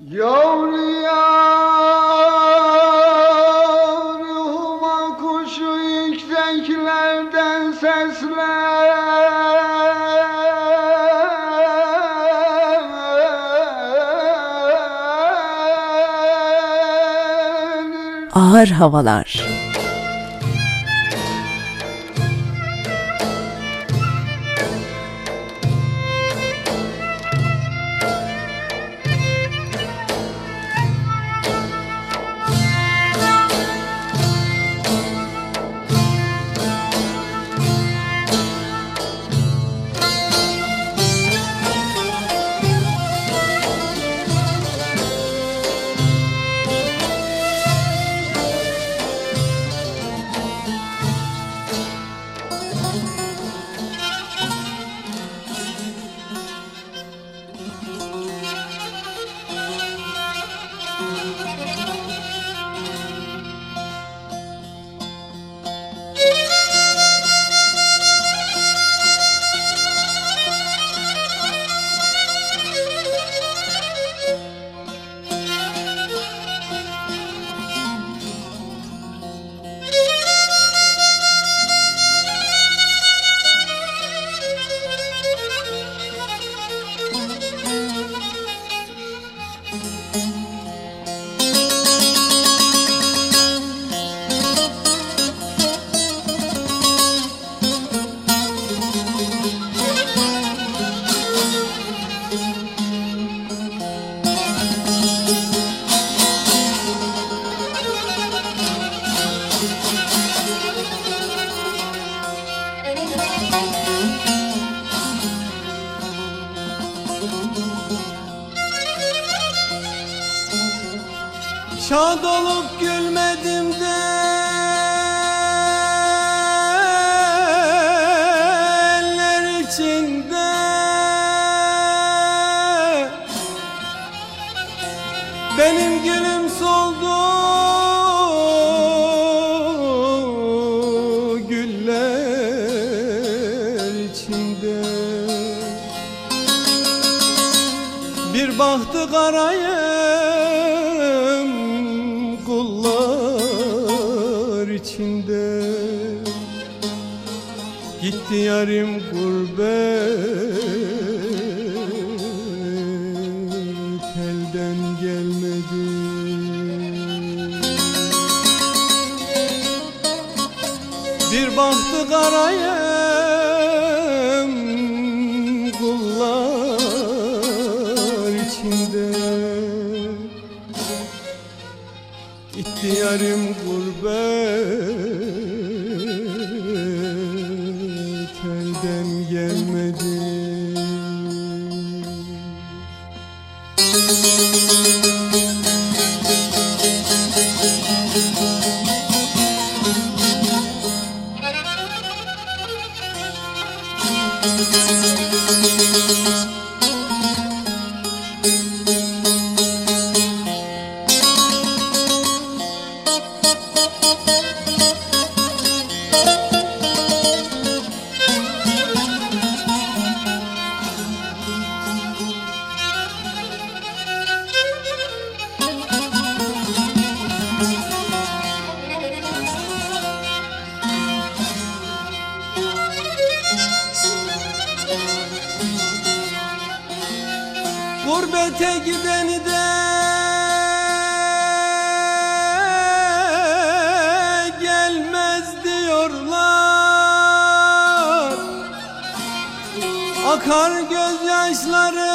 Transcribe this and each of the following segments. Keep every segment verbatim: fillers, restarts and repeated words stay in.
Yavru yar ruhuma kuşu yükseklerden seslenir. Ağır havalar. Şad olup gülmedim de eller içinde, benim gülüm soldu güller içinde. Bir bahtı karayım kullar içinde, gitti yarim gurbet elden gelmedi. Bir bahtı karayım kullar içinde, gitti yarim gurbet elden gelmedi. Gurbete gideni de gelmez diyorlar, akar gözyaşları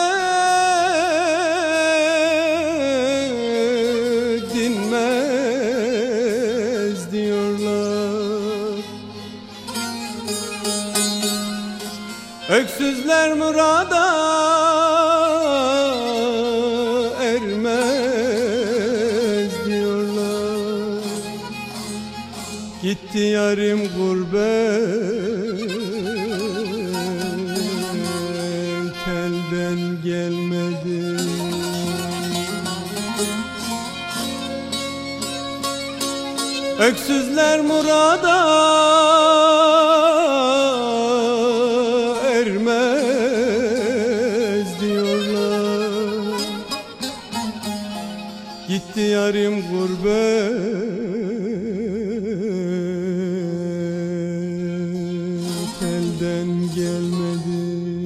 dinmez diyorlar. Öksüzler murada ermez diyorlar, gitti yarim gurbet elden gelmedi. Öksüzler murada ermez diyorlar, Gitti yarim gurbet elden gelmedi.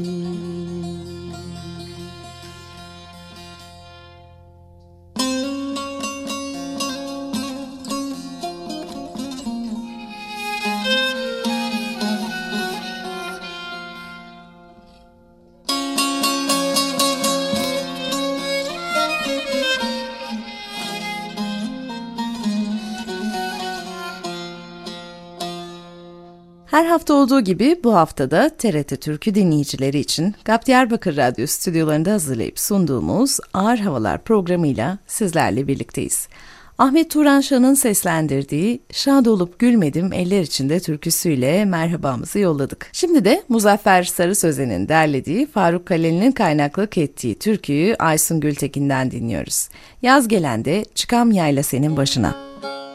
Her hafta olduğu gibi bu haftada T R T Türkü dinleyicileri için G A P Diyarbakır Radyo stüdyolarında hazırlayıp sunduğumuz Ağır Havalar programıyla sizlerle birlikteyiz. Ahmet Turan Şah'ın seslendirdiği Şad olup gülmedim eller içinde türküsüyle merhabamızı yolladık. Şimdi de Muzaffer Sarı Sözen'in derlediği Faruk Kaleli'nin kaynaklık ettiği türküyü Aysun Gültekin'den dinliyoruz. Yaz gelen de çıkam yayla senin başına.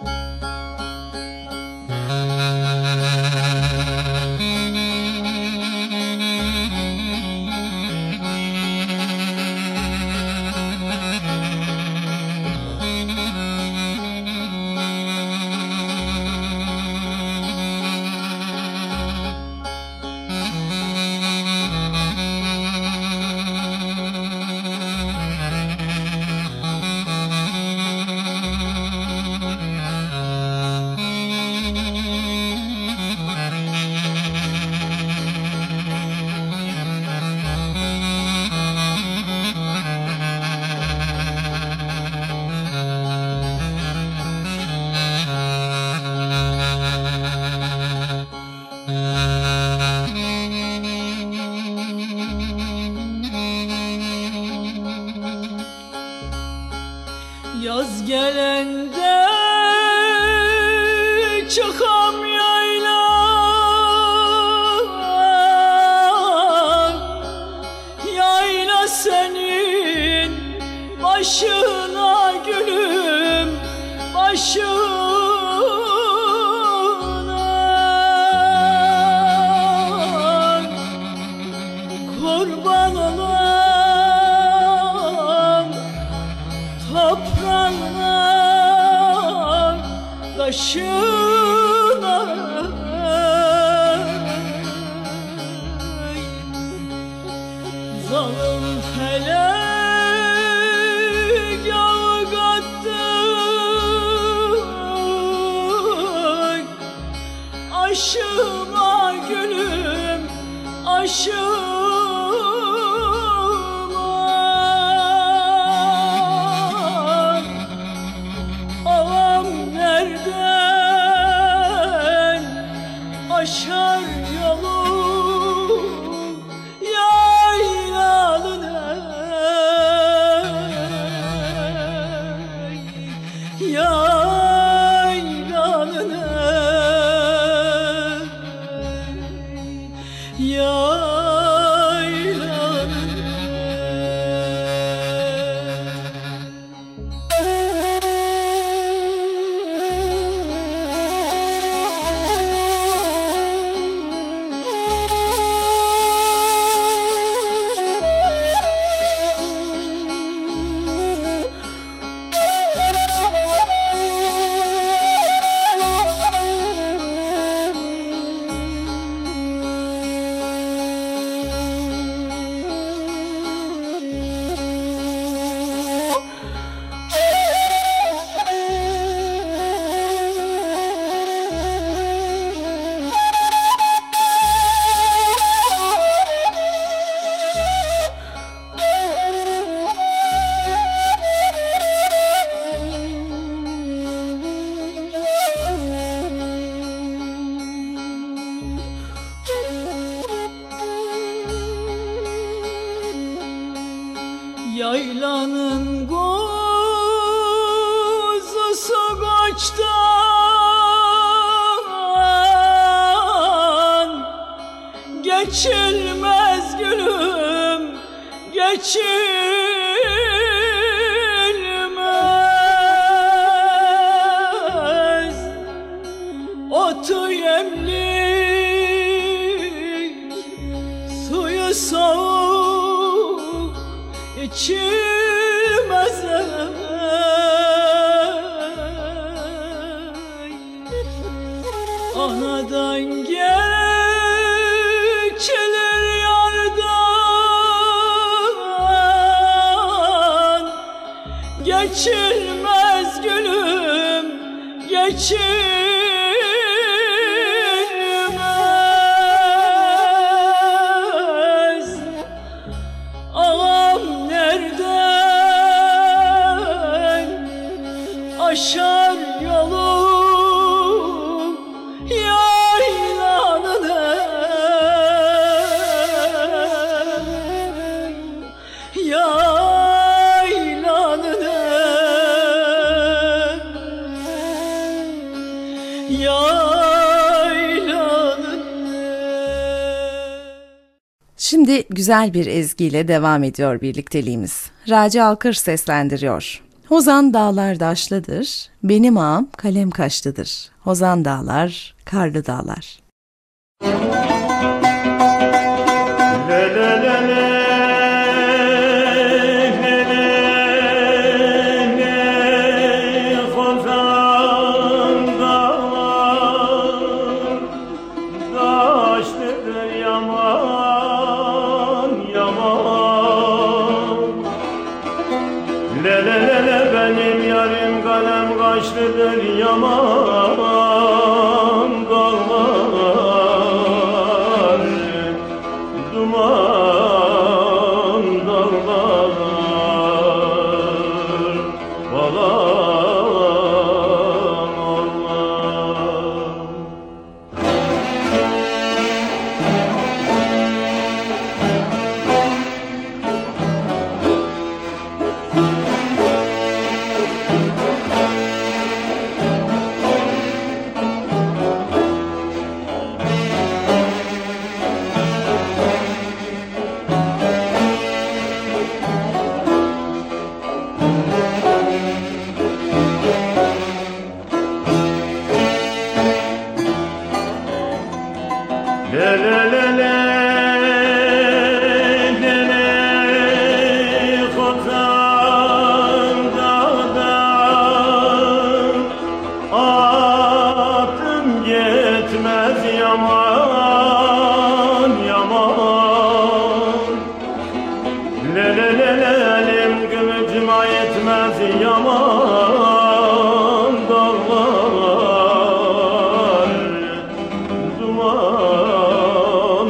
Yaz gelende çıkam yayla, yayla senin başına gülüm, başına kurban olam toprağına taşına. Zalim felek yağı kattık aşıma gülüm, aşıma. Ağam nereden aşar yolum yaylalına, yaylalına, yaylalına. Yaylanın kuzusu kaçtan geçilmez gülüm, geçilmez. Otu yemlik, suyu soğuk içilmez. geçilmez gülüm, geçilmez. Ağam nereden aşar yolum yaylanını, yaylanını, yaylanını. Şimdi güzel bir ezgiyle devam ediyor birlikteliğimiz. Raci Alkır seslendiriyor. Hozan dağlar daşlıdır, benim ağam kalem kaşlıdır. Hozan dağlar, karlı dağlar. Le le le le le le le Hozan dağlar daşlıdır yaman yaman. Le le le le benim yarim kalem kaşlıdır yaman dağlar, duman dağlar, balam Allah. Le le le le le le Hozan dağdan atım yetmez yaman yaman. Le le le le elim kılıcıma yetmez yaman dağlar, duman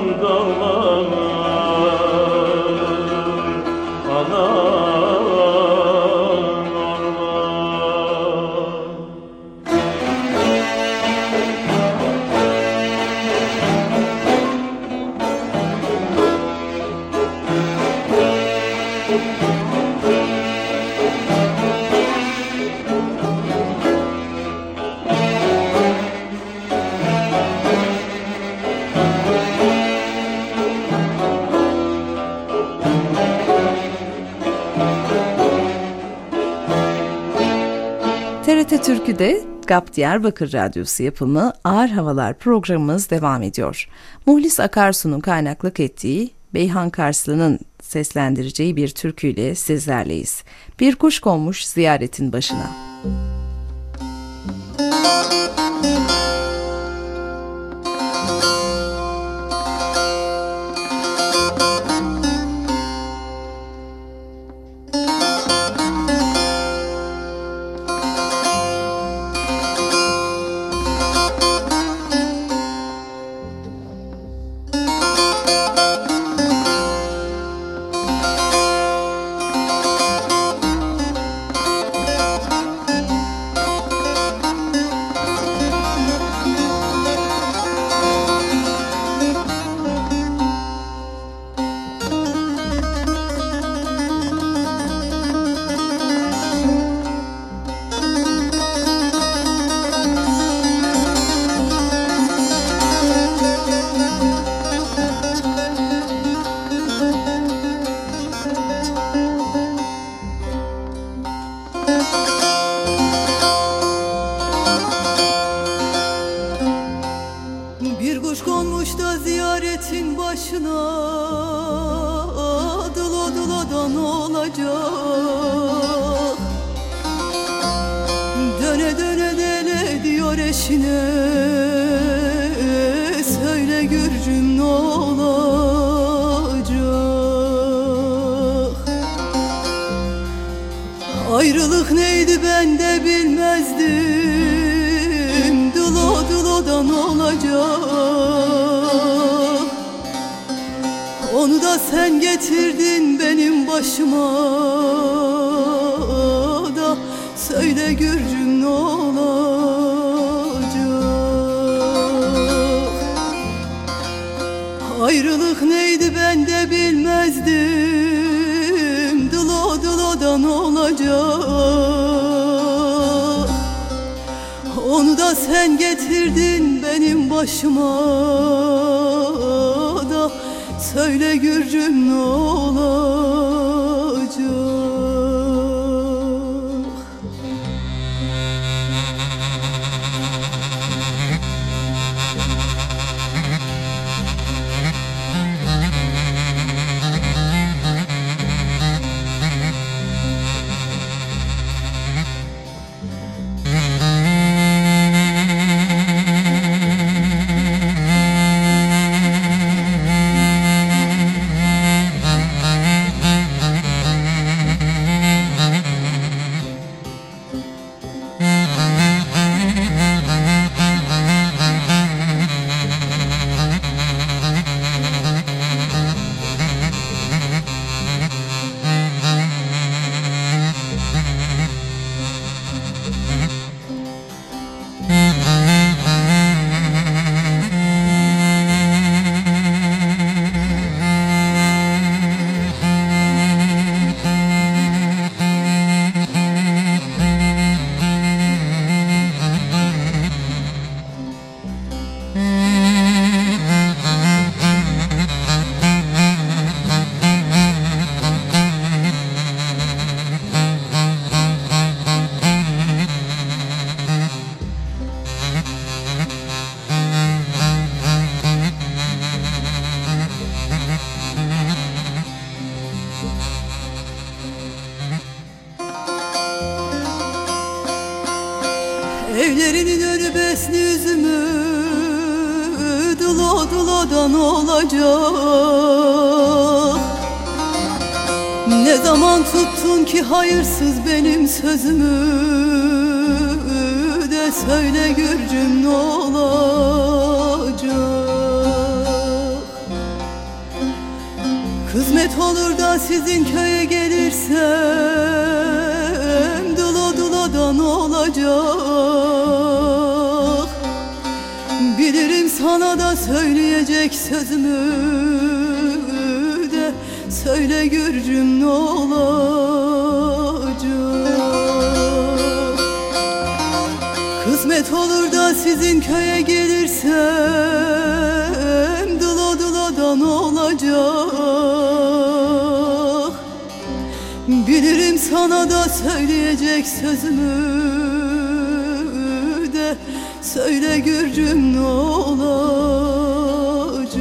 dağlar, anam Allah. T R T Türkü'de G A P Diyarbakır Radyosu yapımı Ağır Havalar programımız devam ediyor. Muhlis Akarsu'nun kaynaklık ettiği Beyhan Karslı'nın seslendireceği bir türküyle sizlerleyiz. Bir kuş konmuş ziyaretin başına. Bir kuş konmuş da ziyaretin başına, dıla dıla da ne olacak? Döne döne dele diyor eşine, söyle Gürcüm ne olacak? Ayrılık neydi ben de bilmezdim. Dılo dılodan olacak, onu da sen getirdin benim başıma da. Söyle Gürcüm ne olacak? Ayrılık neydi ben de bilmezdim. Dılo dılodan olacak, onu da sen getirdin benim başıma da. Söyle Gürcüm ne olacak? Evlerinin önü besli yüzümü, dılo dılodan olacak. Ne zaman tuttun ki hayırsız benim sözümü, de söyle Gürcüm ne olacak? Kısmet olur da sizin köye gelirsem, dılo dılodan olacak. Bilirim sana da söyleyecek sözümü, de söyle Gürcüm ne olacak? Kısmet olur da sizin köye gelirsem, dılo dılodan olacak. Bilirim sana da söyleyecek sözümü, de söyle Gürcüm ne olacak?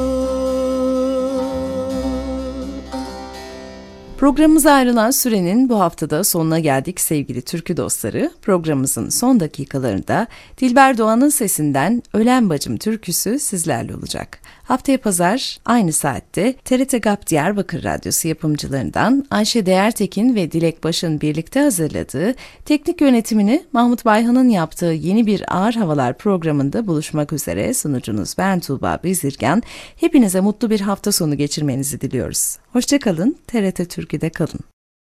Programımıza ayrılan sürenin bu haftada sonuna geldik sevgili türkü dostları. Programımızın son dakikalarında Dilber Doğan'ın sesinden Ölen Bacım türküsü sizlerle olacak. Haftaya pazar aynı saatte T R T GAP Diyarbakır Radyosu yapımcılarından Ayşe Değertekin ve Dilek Baş'ın birlikte hazırladığı, teknik yönetimini Mahmut Bayhan'ın yaptığı Yeni Bir Ağır Havalar programında buluşmak üzere sunucunuz ben Tuğba Bezirgen. Hepinize mutlu bir hafta sonu geçirmenizi diliyoruz. Hoşçakalın, T R T Türkü'de kalın.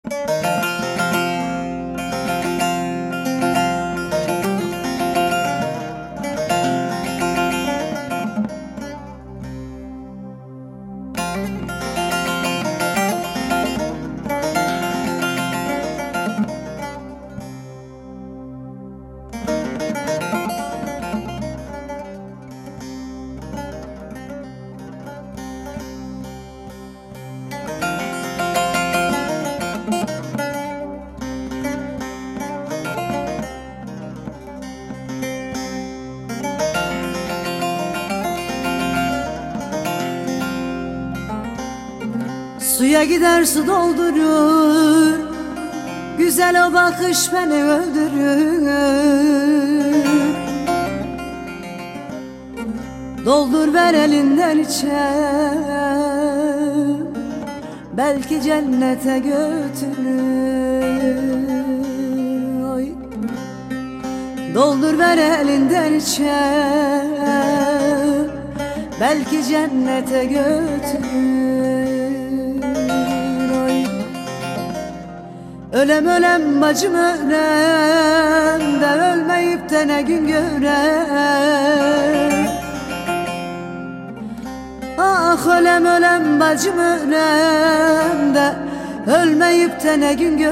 Suya gider su doldurur, güzel o bakış beni öldürür. Doldur ver elinden içer, belki cennete götürür. Doldur ver elinden içer, belki cennete götürür. Oy. Ölem ölem bacım ölem de ölmeyip de ne gün görer. Ah ölem ölem bacım ölem de ölmeyip de ne gün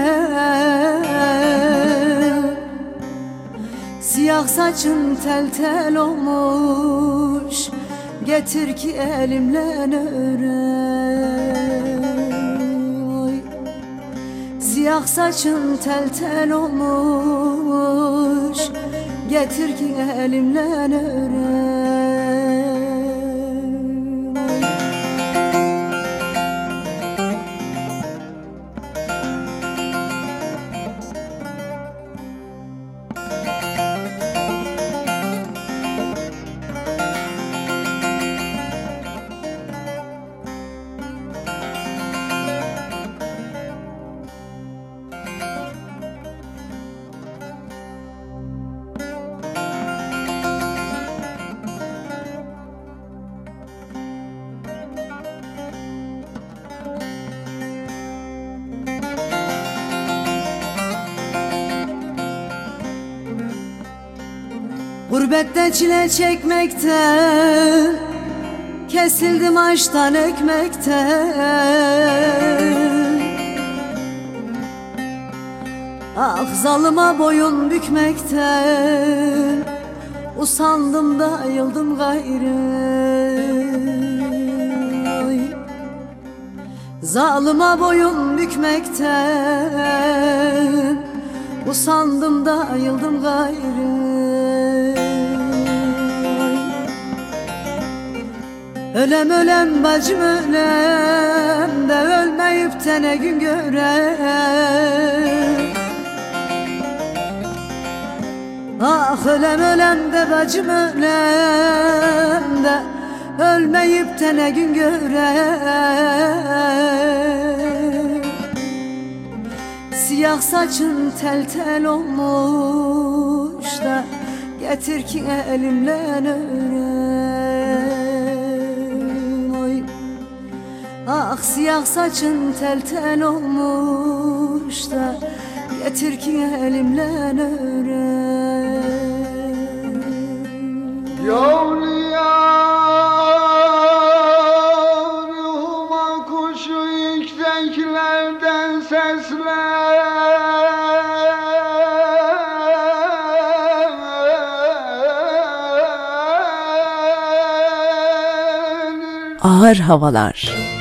görer. Siyah saçın tel tel olmuş, getir ki elimle öreyim. Oy. Siyah saçın tel tel olmuş, getir ki elimle öreyim. Gurbette çile çekmekten, kesildim açtan ekmekten. Ah zalıma boyun bükmekten, usandım da ayıldım gayrı. Zalıma boyun bükmekten, usandım da ayıldım gayrı. Ölem ölem bacım ölem de ölmeyip de ne gün görer. Ah ölem ölem de bacım ölem de ölmeyip de ne gün görer. Siyah saçın tel tel olmuş da getir ki elimle öreyim. Ah siyah saçın tel tel olmuş da getir ki elimle öreyim. Yavruya ruhuma kuşu yükseklerden sesler. Ağır Havalar.